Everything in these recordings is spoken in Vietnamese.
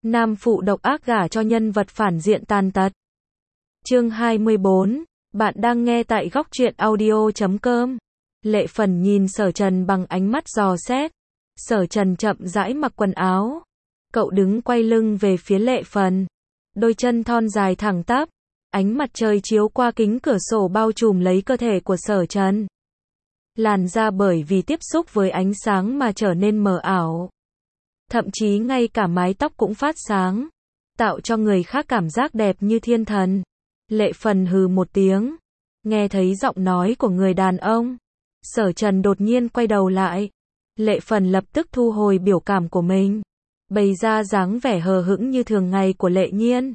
Nam phụ độc ác gả cho nhân vật phản diện tàn tật. Chương 24, bạn đang nghe tại góc truyện audio.com. Lệ Phần nhìn Sở Trần bằng ánh mắt dò xét. Sở Trần chậm rãi mặc quần áo. Cậu đứng quay lưng về phía Lệ Phần. Đôi chân thon dài thẳng tắp. Ánh mặt trời chiếu qua kính cửa sổ bao trùm lấy cơ thể của Sở Trần. Làn da bởi vì tiếp xúc với ánh sáng mà trở nên mờ ảo. Thậm chí ngay cả mái tóc cũng phát sáng, tạo cho người khác cảm giác đẹp như thiên thần. Lệ Phần hừ một tiếng, nghe thấy giọng nói của người đàn ông. Sở Trần đột nhiên quay đầu lại. Lệ Phần lập tức thu hồi biểu cảm của mình, bày ra dáng vẻ hờ hững như thường ngày của Lệ Nhiên.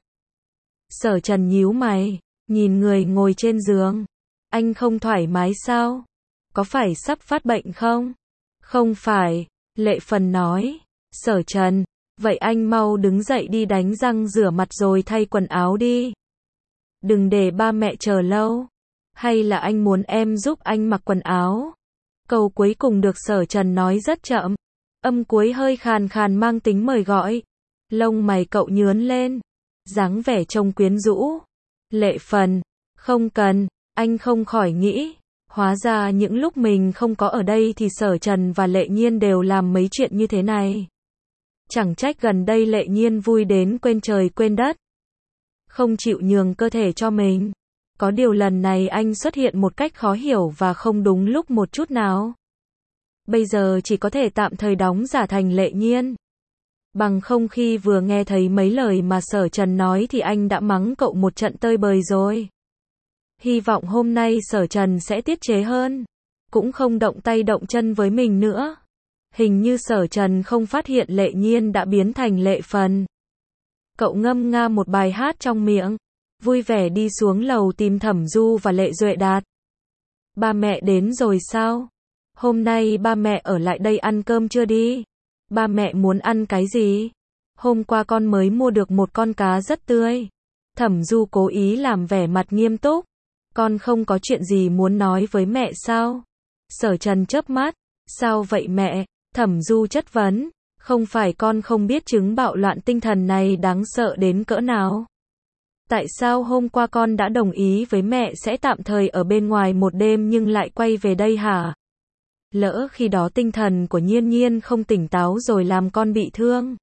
Sở Trần nhíu mày, nhìn người ngồi trên giường. Anh không thoải mái sao? Có phải sắp phát bệnh không? Không phải, Lệ Phần nói. Sở Trần, vậy anh mau đứng dậy đi đánh răng rửa mặt rồi thay quần áo đi. Đừng để ba mẹ chờ lâu. Hay là anh muốn em giúp anh mặc quần áo? Câu cuối cùng được Sở Trần nói rất chậm. Âm cuối hơi khàn khàn mang tính mời gọi. Lông mày cậu nhướn lên. Dáng vẻ trông quyến rũ. Lệ Phần, không cần, anh không khỏi nghĩ. Hóa ra những lúc mình không có ở đây thì Sở Trần và Lệ Nhiên đều làm mấy chuyện như thế này. Chẳng trách gần đây Lệ Nhiên vui đến quên trời quên đất. Không chịu nhường cơ thể cho mình. Có điều lần này anh xuất hiện một cách khó hiểu và không đúng lúc một chút nào. Bây giờ chỉ có thể tạm thời đóng giả thành Lệ Nhiên. Bằng không khi vừa nghe thấy mấy lời mà Sở Trần nói thì anh đã mắng cậu một trận tơi bời rồi. Hy vọng hôm nay Sở Trần sẽ tiết chế hơn. Cũng không động tay động chân với mình nữa. Hình như Sở Trần không phát hiện Lệ Nhiên đã biến thành Lệ Phần. Cậu ngâm nga một bài hát trong miệng, vui vẻ đi xuống lầu tìm Thẩm Du và Lệ Duệ Đạt. Ba mẹ đến rồi sao? Hôm nay ba mẹ ở lại đây ăn cơm chưa đi? Ba mẹ muốn ăn cái gì? Hôm qua con mới mua được một con cá rất tươi. Thẩm Du cố ý làm vẻ mặt nghiêm túc. Con không có chuyện gì muốn nói với mẹ sao? Sở Trần chớp mắt. Sao vậy mẹ? Thẩm Du chất vấn. Không phải con không biết chứng bạo loạn tinh thần này đáng sợ đến cỡ nào? Tại sao hôm qua con đã đồng ý với mẹ sẽ tạm thời ở bên ngoài một đêm nhưng lại quay về đây hả? Lỡ khi đó tinh thần của Nhiên Nhiên không tỉnh táo rồi làm con bị thương.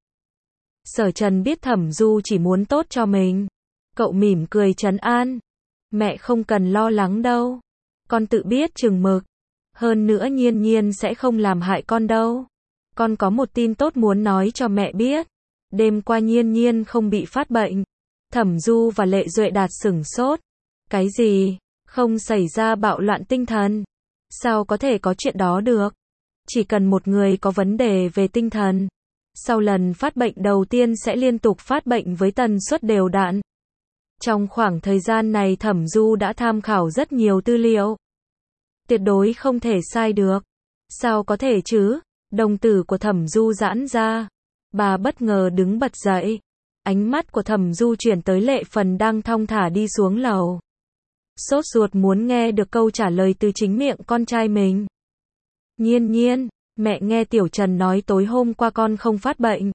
Sở Trần biết Thẩm Du chỉ muốn tốt cho mình. Cậu mỉm cười trấn an. Mẹ không cần lo lắng đâu. Con tự biết chừng mực. Hơn nữa Nhiên Nhiên sẽ không làm hại con đâu. Con có một tin tốt muốn nói cho mẹ biết. Đêm qua Nhiên Nhiên không bị phát bệnh. Thẩm Du và Lệ Duệ Đạt sửng sốt. Cái gì? Không xảy ra bạo loạn tinh thần? Sao có thể có chuyện đó được? Chỉ cần một người có vấn đề về tinh thần, sau lần phát bệnh đầu tiên sẽ liên tục phát bệnh với tần suất đều đặn. Trong khoảng thời gian này Thẩm Du đã tham khảo rất nhiều tư liệu. Tuyệt đối không thể sai được. Sao có thể chứ? Đồng tử của Thẩm Du giãn ra. Bà bất ngờ đứng bật dậy. Ánh mắt của Thẩm Du chuyển tới Lệ Phần đang thong thả đi xuống lầu. Sốt ruột muốn nghe được câu trả lời từ chính miệng con trai mình. Nhiên Nhiên, mẹ nghe Tiểu Trần nói tối hôm qua con không phát bệnh.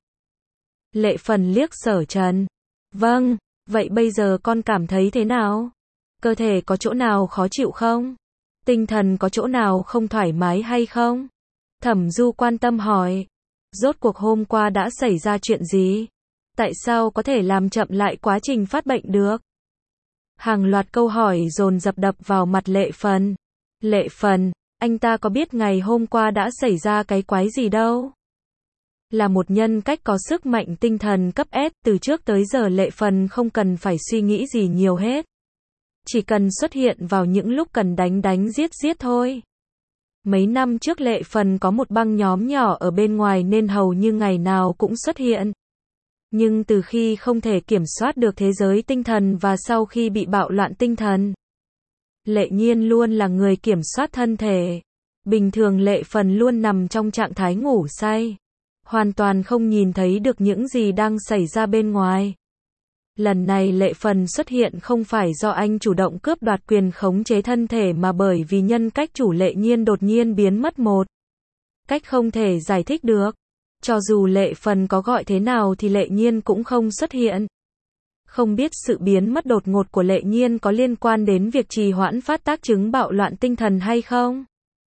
Lệ Phần liếc Sở Trần. Vâng, vậy bây giờ con cảm thấy thế nào? Cơ thể có chỗ nào khó chịu không? Tinh thần có chỗ nào không thoải mái hay không? Thẩm Du quan tâm hỏi. Rốt cuộc hôm qua đã xảy ra chuyện gì? Tại sao có thể làm chậm lại quá trình phát bệnh được? Hàng loạt câu hỏi dồn dập đập vào mặt Lệ Phần. Lệ Phần, anh ta có biết ngày hôm qua đã xảy ra cái quái gì đâu? Là một nhân cách có sức mạnh tinh thần cấp S, từ trước tới giờ Lệ Phần không cần phải suy nghĩ gì nhiều hết. Chỉ cần xuất hiện vào những lúc cần đánh giết thôi. Mấy năm trước Lệ Phần có một băng nhóm nhỏ ở bên ngoài nên hầu như ngày nào cũng xuất hiện. Nhưng từ khi không thể kiểm soát được thế giới tinh thần và sau khi bị bạo loạn tinh thần, Lệ Nhiên luôn là người kiểm soát thân thể. Bình thường Lệ Phần luôn nằm trong trạng thái ngủ say, hoàn toàn không nhìn thấy được những gì đang xảy ra bên ngoài. Lần này Lệ Phần xuất hiện không phải do anh chủ động cướp đoạt quyền khống chế thân thể mà bởi vì nhân cách chủ Lệ Nhiên đột nhiên biến mất một cách không thể giải thích được. Cho dù Lệ Phần có gọi thế nào thì Lệ Nhiên cũng không xuất hiện. Không biết sự biến mất đột ngột của Lệ Nhiên có liên quan đến việc trì hoãn phát tác chứng bạo loạn tinh thần hay không?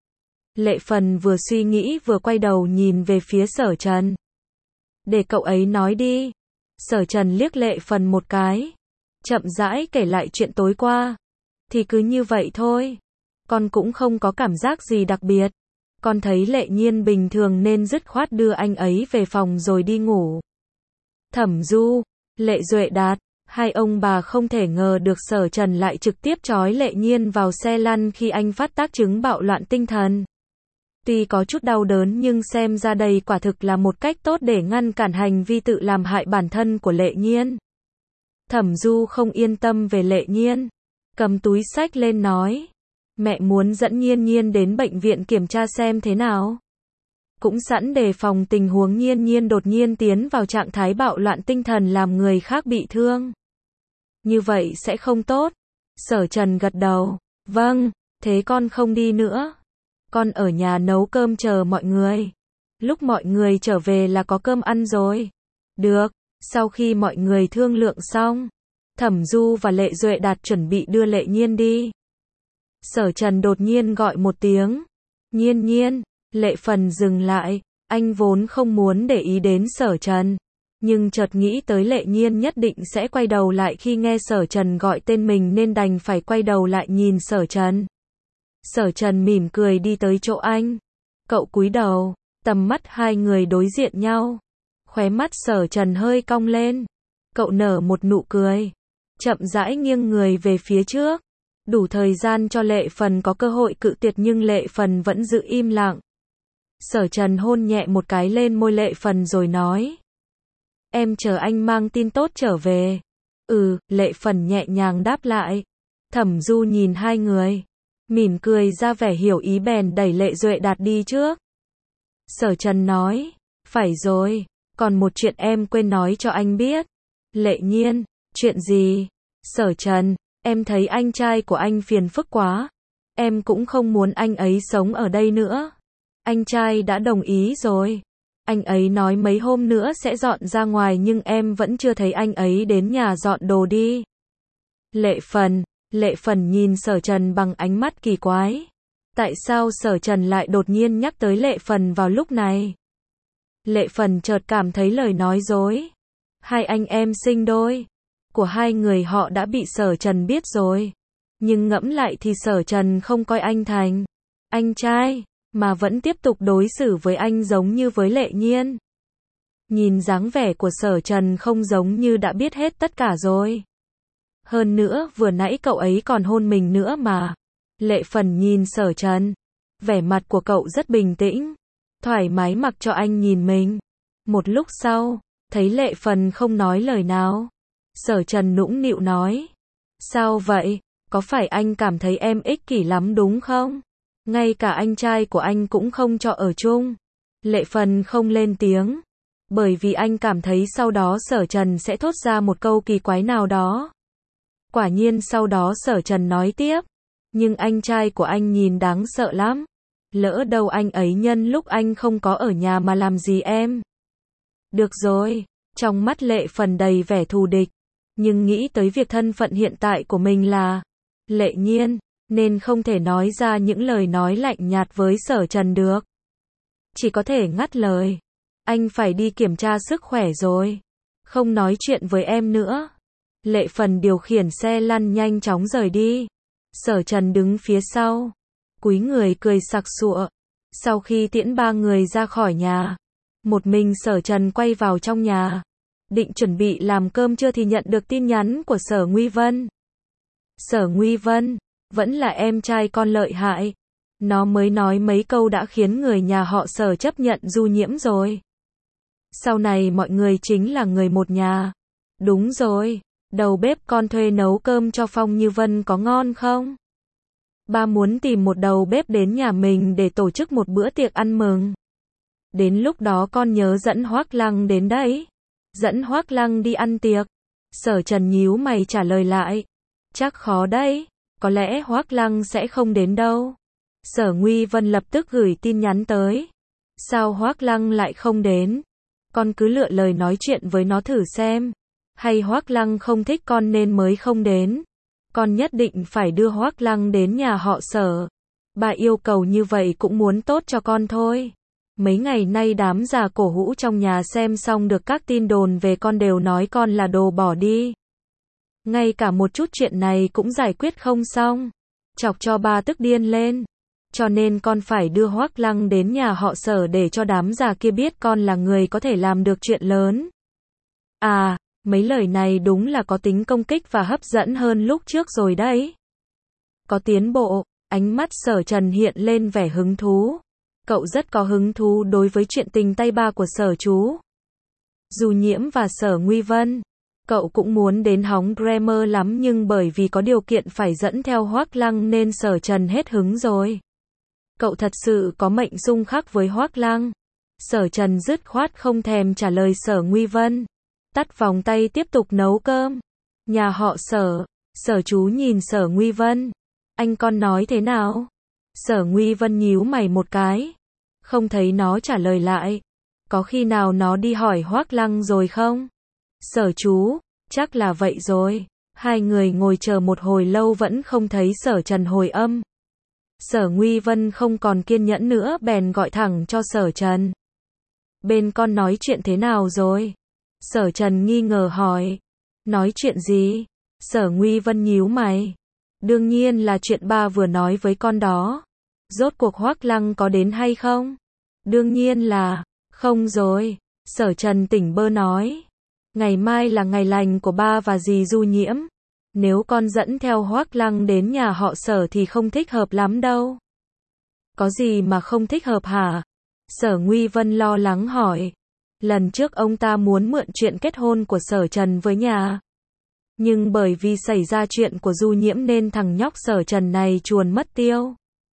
Lệ Phần vừa suy nghĩ vừa quay đầu nhìn về phía Sở Trần. Để cậu ấy nói đi. Sở Trần liếc Lệ Phần một cái. Chậm rãi kể lại chuyện tối qua. Thì cứ như vậy thôi. Con cũng không có cảm giác gì đặc biệt. Con thấy Lệ Nhiên bình thường nên dứt khoát đưa anh ấy về phòng rồi đi ngủ. Thẩm Du, Lệ Duệ Đạt, hai ông bà không thể ngờ được Sở Trần lại trực tiếp trói Lệ Nhiên vào xe lăn khi anh phát tác chứng bạo loạn tinh thần. Tuy có chút đau đớn nhưng xem ra đây quả thực là một cách tốt để ngăn cản hành vi tự làm hại bản thân của Lệ Nhiên. Thẩm Du không yên tâm về Lệ Nhiên. Cầm túi xách lên nói. Mẹ muốn dẫn Nhiên Nhiên đến bệnh viện kiểm tra xem thế nào. Cũng sẵn đề phòng tình huống Nhiên Nhiên đột nhiên tiến vào trạng thái bạo loạn tinh thần làm người khác bị thương. Như vậy sẽ không tốt. Sở Trần gật đầu. Vâng, thế con không đi nữa. Con ở nhà nấu cơm chờ mọi người. Lúc mọi người trở về là có cơm ăn rồi. Được, sau khi mọi người thương lượng xong, Thẩm Du và Lệ Duệ Đạt chuẩn bị đưa Lệ Nhiên đi. Sở Trần đột nhiên gọi một tiếng. Nhiên Nhiên, Lệ Phần dừng lại, anh vốn không muốn để ý đến Sở Trần. Nhưng chợt nghĩ tới Lệ Nhiên nhất định sẽ quay đầu lại khi nghe Sở Trần gọi tên mình nên đành phải quay đầu lại nhìn Sở Trần. Sở Trần mỉm cười đi tới chỗ anh. Cậu cúi đầu, tầm mắt hai người đối diện nhau. Khóe mắt Sở Trần hơi cong lên. Cậu nở một nụ cười. Chậm rãi nghiêng người về phía trước. Đủ thời gian cho Lệ Phần có cơ hội cự tuyệt nhưng Lệ Phần vẫn giữ im lặng. Sở Trần hôn nhẹ một cái lên môi Lệ Phần rồi nói. Em chờ anh mang tin tốt trở về. Lệ Phần nhẹ nhàng đáp lại. Thẩm Du nhìn hai người. Mỉm cười ra vẻ hiểu ý bèn đẩy Lệ Duệ Đạt đi trước. Sở Trần nói. Phải rồi, còn một chuyện em quên nói cho anh biết. Lệ Nhiên, chuyện gì? Sở Trần, em thấy anh trai của anh phiền phức quá. Em cũng không muốn anh ấy sống ở đây nữa. Anh trai đã đồng ý rồi. Anh ấy nói mấy hôm nữa sẽ dọn ra ngoài nhưng em vẫn chưa thấy anh ấy đến nhà dọn đồ đi. Lệ Phần nhìn Sở Trần bằng ánh mắt kỳ quái. Tại sao Sở Trần lại đột nhiên nhắc tới Lệ Phần vào lúc này? Lệ Phần chợt cảm thấy lời nói dối. Hai anh em sinh đôi của hai người họ đã bị Sở Trần biết rồi. Nhưng ngẫm lại thì Sở Trần không coi anh thành anh trai, mà vẫn tiếp tục đối xử với anh giống như với Lệ Nhiên. Nhìn dáng vẻ của Sở Trần không giống như đã biết hết tất cả rồi. Hơn nữa vừa nãy cậu ấy còn hôn mình nữa mà. Lệ Phần nhìn Sở Trần. Vẻ mặt của cậu rất bình tĩnh. Thoải mái mặc cho anh nhìn mình. Một lúc sau, thấy Lệ Phần không nói lời nào. Sở Trần nũng nịu nói. Sao vậy? Có phải anh cảm thấy em ích kỷ lắm đúng không? Ngay cả anh trai của anh cũng không cho ở chung. Lệ Phần không lên tiếng. Bởi vì anh cảm thấy sau đó Sở Trần sẽ thốt ra một câu kỳ quái nào đó. Quả nhiên sau đó Sở Trần nói tiếp. Nhưng anh trai của anh nhìn đáng sợ lắm. Lỡ đâu anh ấy nhân lúc anh không có ở nhà mà làm gì em. Được rồi. Trong mắt Lệ Phần đầy vẻ thù địch. Nhưng nghĩ tới việc thân phận hiện tại của mình là Lệ Nhiên, nên không thể nói ra những lời nói lạnh nhạt với Sở Trần được. Chỉ có thể ngắt lời. Anh phải đi kiểm tra sức khỏe rồi. Không nói chuyện với em nữa. Lệ Phần điều khiển xe lăn nhanh chóng rời đi. Sở Trần đứng phía sau. Cúi người cười sặc sụa. Sau khi tiễn ba người ra khỏi nhà, một mình Sở Trần quay vào trong nhà. Định chuẩn bị làm cơm trưa thì nhận được tin nhắn của Sở Nguy Vân. Sở Nguy Vân, vẫn là em trai con lợi hại. Nó mới nói mấy câu đã khiến người nhà họ Sở chấp nhận Du Nhiễm rồi. Sau này mọi người chính là người một nhà. Đúng rồi, đầu bếp con thuê nấu cơm cho Phong Như Vân có ngon không? Ba muốn tìm một đầu bếp đến nhà mình để tổ chức một bữa tiệc ăn mừng. Đến lúc đó con nhớ dẫn Hoác Lăng đến đấy. Dẫn Hoác Lăng đi ăn tiệc. Sở Trần nhíu mày trả lời lại. Chắc khó đấy. Có lẽ Hoác Lăng sẽ không đến đâu. Sở Nguy Vân lập tức gửi tin nhắn tới. Sao Hoác Lăng lại không đến? Con cứ lựa lời nói chuyện với nó thử xem. Hay Hoác Lăng không thích con nên mới không đến. Con nhất định phải đưa Hoác Lăng đến nhà họ Sở. Bà yêu cầu như vậy cũng muốn tốt cho con thôi. Mấy ngày nay đám già cổ hũ trong nhà xem xong được các tin đồn về con đều nói con là đồ bỏ đi. Ngay cả một chút chuyện này cũng giải quyết không xong. Chọc cho ba tức điên lên. Cho nên con phải đưa Hoác Lăng đến nhà họ Sở để cho đám già kia biết con là người có thể làm được chuyện lớn. À, mấy lời này đúng là có tính công kích và hấp dẫn hơn lúc trước rồi đấy. Có tiến bộ, ánh mắt Sở Trần hiện lên vẻ hứng thú. Cậu rất có hứng thú đối với chuyện tình tay ba của Sở chú. Du Nhiễm và Sở Nguy Vân. Cậu cũng muốn đến hóng Grammar lắm nhưng bởi vì có điều kiện phải dẫn theo Hoác Lăng nên Sở Trần hết hứng rồi. Cậu thật sự có mệnh xung khắc với Hoác Lăng. Sở Trần dứt khoát không thèm trả lời Sở Nguy Vân. Tắt vòng tay tiếp tục nấu cơm. Nhà họ Sở. Sở chú nhìn Sở Nguy Vân. Anh con nói thế nào? Sở Nguy Vân nhíu mày một cái. Không thấy nó trả lời lại. Có khi nào nó đi hỏi Hoác Lăng rồi không? Sở chú, chắc là vậy rồi. Hai người ngồi chờ một hồi lâu vẫn không thấy Sở Trần hồi âm. Sở Nguy Vân không còn kiên nhẫn nữa bèn gọi thẳng cho Sở Trần. Bên con nói chuyện thế nào rồi? Sở Trần nghi ngờ hỏi. Nói chuyện gì? Sở Nguy Vân nhíu mày. Đương nhiên là chuyện ba vừa nói với con đó. Rốt cuộc Hoác Lăng có đến hay không? Đương nhiên là không rồi. Sở Trần tỉnh bơ nói. Ngày mai là ngày lành của ba và dì Du Nhiễm. Nếu con dẫn theo Hoác Lăng đến nhà họ Sở thì không thích hợp lắm đâu. Có gì mà không thích hợp hả? Sở Nguy Vân lo lắng hỏi. Lần trước ông ta muốn mượn chuyện kết hôn của Sở Trần với nhà. Nhưng bởi vì xảy ra chuyện của Du Nhiễm nên thằng nhóc Sở Trần này chuồn mất tiêu.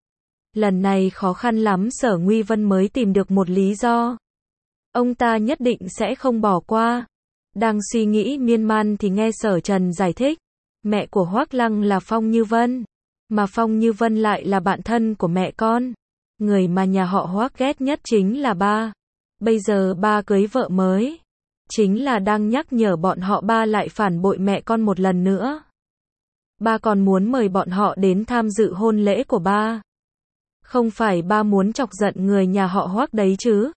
Lần này khó khăn lắm Sở Nguy Vân mới tìm được một lý do. Ông ta nhất định sẽ không bỏ qua. Đang suy nghĩ miên man thì nghe Sở Trần giải thích. Mẹ của Hoác Lăng là Phong Như Vân. Mà Phong Như Vân lại là bạn thân của mẹ con. Người mà nhà họ Hoác ghét nhất chính là ba. Bây giờ ba cưới vợ mới. Chính là đang nhắc nhở bọn họ ba lại phản bội mẹ con một lần nữa. Ba còn muốn mời bọn họ đến tham dự hôn lễ của ba. Không phải ba muốn chọc giận người nhà họ Hoác đấy chứ?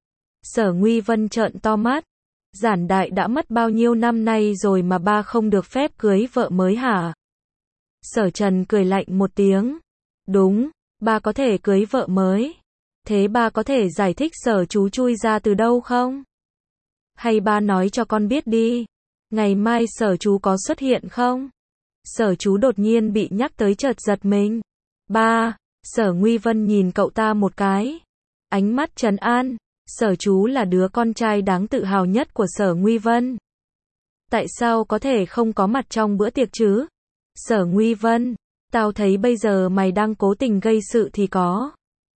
Sở Nguy Vân trợn to mắt. Giản Đại đã mất bao nhiêu năm nay rồi mà ba không được phép cưới vợ mới hả? Sở Trần cười lạnh một tiếng. Đúng, ba có thể cưới vợ mới. Thế ba có thể giải thích Sở chú chui ra từ đâu không? Hay ba nói cho con biết đi. Ngày mai Sở chú có xuất hiện không? Sở chú đột nhiên bị nhắc tới chợt giật mình. Ba, Sở Nguy Vân nhìn cậu ta một cái. Ánh mắt trấn an. Sở chú là đứa con trai đáng tự hào nhất của Sở Nguy Vân. Tại sao có thể không có mặt trong bữa tiệc chứ? Sở Nguy Vân, tao thấy bây giờ mày đang cố tình gây sự thì có.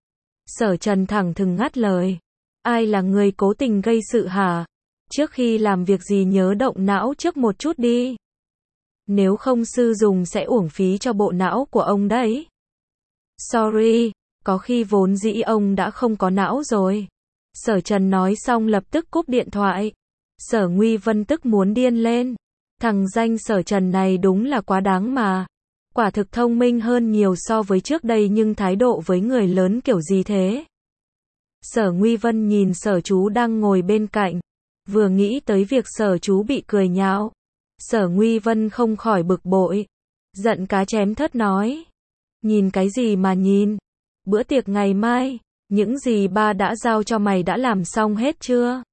Sở Trần thẳng thừng ngắt lời. Ai là người cố tình gây sự hả? Trước khi làm việc gì nhớ động não trước một chút đi. Nếu không sư dùng sẽ uổng phí cho bộ não của ông đấy. Sorry, có khi vốn dĩ ông đã không có não rồi. Sở Trần nói xong lập tức cúp điện thoại. Sở Nguy Vân tức muốn điên lên. Thằng danh Sở Trần này đúng là quá đáng mà. Quả thực thông minh hơn nhiều so với trước đây nhưng thái độ với người lớn kiểu gì thế? Sở Nguy Vân nhìn Sở chú đang ngồi bên cạnh. Vừa nghĩ tới việc Sở chú bị cười nhạo. Sở Nguy Vân không khỏi bực bội. Giận cá chém thớt nói. Nhìn cái gì mà nhìn? Bữa tiệc ngày mai, những gì ba đã giao cho mày đã làm xong hết chưa?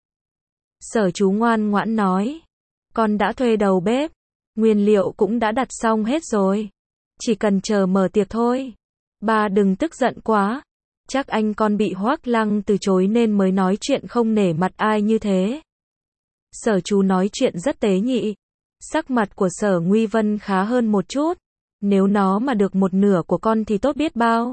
Sở chú ngoan ngoãn nói. Con đã thuê đầu bếp. Nguyên liệu cũng đã đặt xong hết rồi. Chỉ cần chờ mở tiệc thôi. Ba đừng tức giận quá. Chắc anh con bị Hoác Lăng từ chối nên mới nói chuyện không nể mặt ai như thế. Sở chú nói chuyện rất tế nhị. Sắc mặt của Sở Nguy Vân khá hơn một chút. Nếu nó mà được một nửa của con thì tốt biết bao.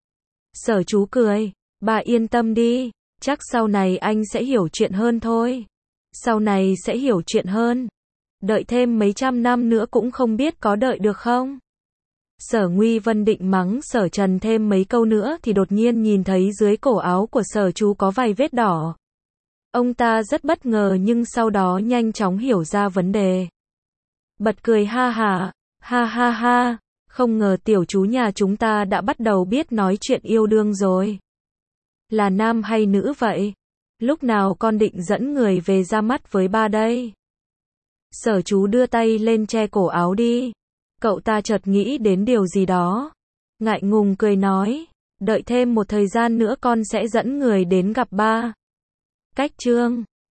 Sở chú cười. Bà yên tâm đi. Chắc sau này anh sẽ hiểu chuyện hơn thôi. Sau này sẽ hiểu chuyện hơn. Đợi thêm mấy trăm năm nữa cũng không biết có đợi được không. Sở Nguy Vân định mắng Sở Trần thêm mấy câu nữa thì đột nhiên nhìn thấy dưới cổ áo của Sở chú có vài vết đỏ. Ông ta rất bất ngờ nhưng sau đó nhanh chóng hiểu ra vấn đề. Bật cười ha ha, không ngờ tiểu chú nhà chúng ta đã bắt đầu biết nói chuyện yêu đương rồi. Là nam hay nữ vậy? Lúc nào con định dẫn người về ra mắt với ba đây? Sở chú đưa tay lên che cổ áo đi. Cậu ta chợt nghĩ đến điều gì đó. Ngại ngùng cười nói, đợi thêm một thời gian nữa con sẽ dẫn người đến gặp ba. Cách chương